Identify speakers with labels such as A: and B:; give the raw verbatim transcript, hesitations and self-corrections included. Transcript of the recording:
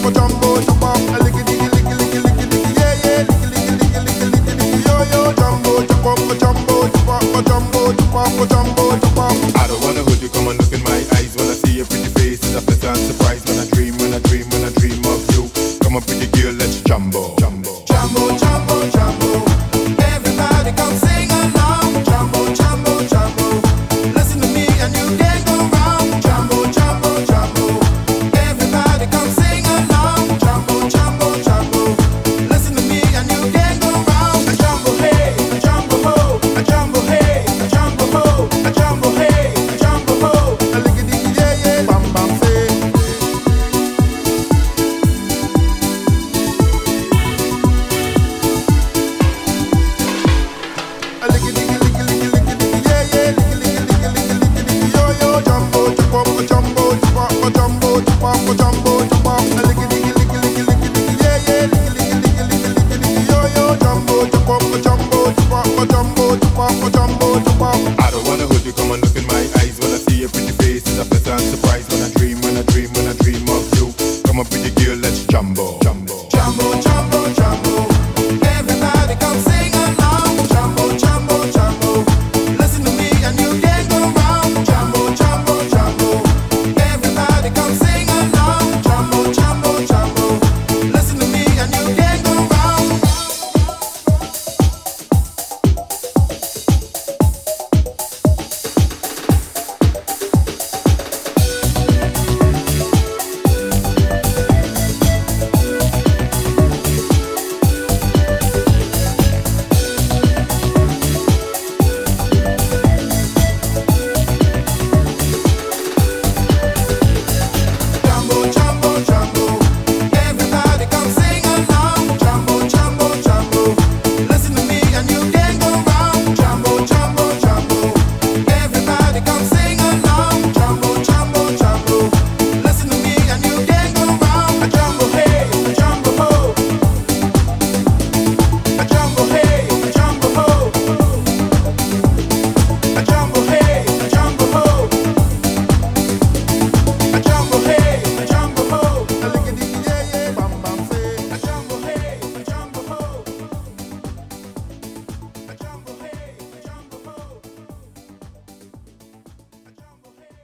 A: jumbo, chop up, a licky licky licky licky licky licky, yeah yeah, licky licky licky licky licky licky, yo yo, jumbo, chop up, a jumbo, chop up, a jumbo, chop up, a jumbo, chop up. I don't wanna hold you, come and look in my eyes when I see your pretty face. It's a pleasant surprise when I dream, when I dream, when I dream of you. Come on, pretty girl, let's jumbo, jumbo, jumbo, jumbo, jumbo. Everybody come sing along, jumbo, jumbo, jumbo. Listen to me and you can't go wrong, jumbo, jumbo, jumbo. Everybody come sing along, jumbo, jumbo, jumbo. Listen to me and you can't go wrong. A jumbo hey, a jumbo ho, a jumbo hey, a jumbo ho, a jumbo hey, a jumbo ho. A licky dicky yeah yeah, bam bam say. A licky dicky licky licky licky licky yeah yeah, licky licky licky licky licky licky yo yo, jumbo, chop up, a jumbo, chop up, a jumbo, chop up, a jumbo, chop up. A licky dicky licky licky licky licky yeah yeah, licky licky licky licky licky licky yo yo, jumbo, chop up, a jumbo, chop up, a jumbo, chop up, a jumbo, chop up.